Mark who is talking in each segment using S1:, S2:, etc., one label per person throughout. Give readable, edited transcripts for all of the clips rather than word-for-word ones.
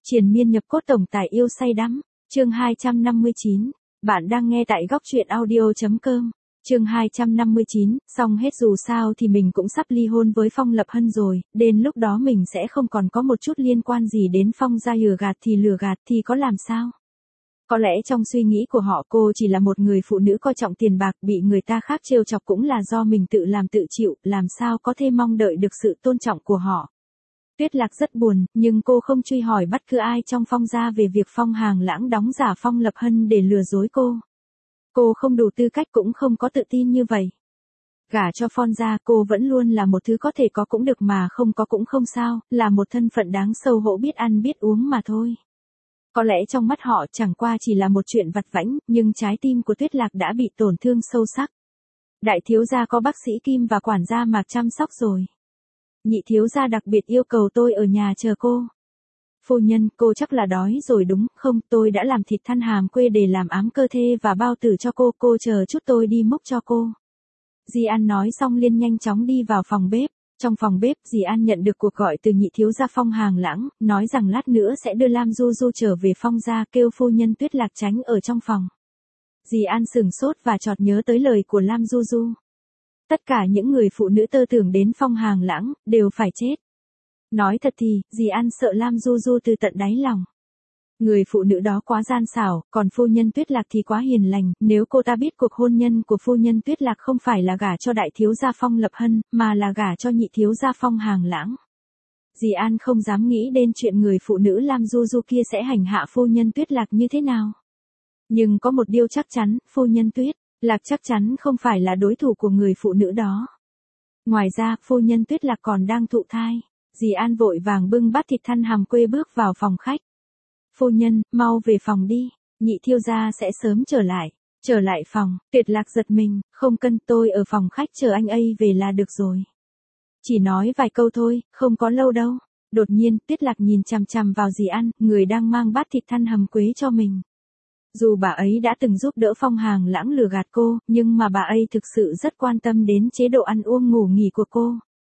S1: Triền miên nhập cốt tổng tài yêu say đắm. Chương 259. Bạn đang nghe tại góc truyện audio.com. Chương 259, xong hết dù sao thì mình cũng sắp ly hôn với Phong Lập Hân rồi, đến lúc đó mình sẽ không còn có một chút liên quan gì đến Phong gia, lừa gạt thì có làm sao? Có lẽ trong suy nghĩ của họ cô chỉ là một người phụ nữ coi trọng tiền bạc, bị người ta khác trêu chọc cũng là do mình tự làm tự chịu, làm sao có thể mong đợi được sự tôn trọng của họ. Tuyết Lạc rất buồn, nhưng cô không truy hỏi bất cứ ai trong Phong gia về việc Phong Hàng Lãng đóng giả Phong Lập Hân để lừa dối cô. Cô không đủ tư cách cũng không có tự tin như vậy. Gả cho Phong gia cô vẫn luôn là một thứ có thể có cũng được mà không có cũng không sao, là một thân phận đáng xấu hổ biết ăn biết uống mà thôi. Có lẽ trong mắt họ chẳng qua chỉ là một chuyện vặt vãnh, nhưng trái tim của Tuyết Lạc đã bị tổn thương sâu sắc. Đại thiếu gia có bác sĩ Kim và quản gia Mạc chăm sóc rồi. Nhị thiếu gia đặc biệt yêu cầu tôi ở nhà chờ cô. Phu nhân, cô chắc là đói rồi đúng không? Tôi đã làm thịt than hàm quê để làm ám cơ thê và bao tử cho cô chờ chút tôi đi múc cho cô. Dì An nói xong liền nhanh chóng đi vào phòng bếp. Trong phòng bếp, dì An nhận được cuộc gọi từ nhị thiếu gia Phong Hàng Lãng, nói rằng lát nữa sẽ đưa Lam Du Du trở về Phong gia, kêu phu nhân Tuyết Lạc tránh ở trong phòng. Dì An sửng sốt và chợt nhớ tới lời của Lam Du Du. Tất cả những người phụ nữ tơ tưởng đến Phong Hàng Lãng, đều phải chết. Nói thật thì, dì An sợ Lam Du Du từ tận đáy lòng. Người phụ nữ đó quá gian xảo, còn phu nhân Tuyết Lạc thì quá hiền lành, nếu cô ta biết cuộc hôn nhân của phu nhân Tuyết Lạc không phải là gả cho đại thiếu gia Phong Lập Hân, mà là gả cho nhị thiếu gia Phong Hàng Lãng. Dì An không dám nghĩ đến chuyện người phụ nữ Lam Du Du kia sẽ hành hạ phu nhân Tuyết Lạc như thế nào. Nhưng có một điều chắc chắn, phu nhân Tuyết Lạc chắc chắn không phải là đối thủ của người phụ nữ đó. Ngoài ra, phu nhân Tuyết Lạc còn đang thụ thai. Dì An vội vàng bưng bát thịt than hàm quê bước vào phòng khách. Phu nhân, mau về phòng đi, nhị thiếu gia sẽ sớm trở lại. Trở lại phòng, Tuyết Lạc giật mình, không cần, tôi ở phòng khách chờ anh ấy về là được rồi. Chỉ nói vài câu thôi, không có lâu đâu. Đột nhiên, Tuyết Lạc nhìn chằm chằm vào dì An, người đang mang bát thịt than hầm quế cho mình. Dù bà ấy đã từng giúp đỡ Phong Hàng Lãng lừa gạt cô, nhưng mà bà ấy thực sự rất quan tâm đến chế độ ăn uống ngủ nghỉ của cô.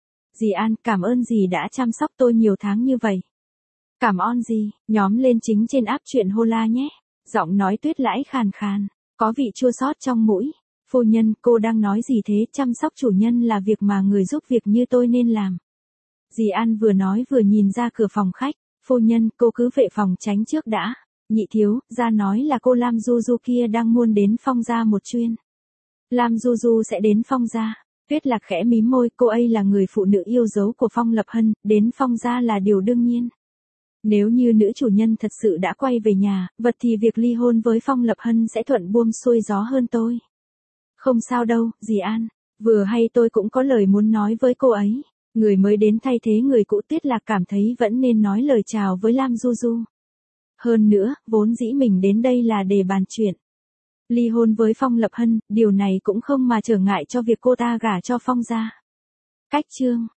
S1: Dì An, cảm ơn dì đã chăm sóc tôi nhiều tháng như vậy. Cảm ơn dì, nhóm lên chính trên app chuyện Hola nhé. Giọng nói Tuyết Lãi khàn khàn, có vị chua xót trong mũi. Phu nhân, cô đang nói gì thế? Chăm sóc chủ nhân là việc mà người giúp việc như tôi nên làm. Dì An vừa nói vừa nhìn ra cửa phòng khách. Phu nhân, cô cứ vệ phòng tránh trước đã. Nhị thiếu gia nói là cô Lam Du Du kia đang muốn đến Phong gia một chuyến. Lam Du Du sẽ đến Phong gia. Tuyết Lạc khẽ mím môi, cô ấy là người phụ nữ yêu dấu của Phong Lập Hân, đến Phong gia là điều đương nhiên. Nếu như nữ chủ nhân thật sự đã quay về nhà, vật thì việc ly hôn với Phong Lập Hân sẽ thuận buồm xuôi gió hơn tôi. Không sao đâu, dì An. Vừa hay tôi cũng có lời muốn nói với cô ấy. Người mới đến thay thế người cũ. Tuyết Lạc cảm thấy vẫn nên nói lời chào với Lam Du Du. Hơn nữa, vốn dĩ mình đến đây là để bàn chuyện ly hôn với Phong Lập Hân, điều này cũng không mà trở ngại cho việc cô ta gả cho Phong gia. Cách chương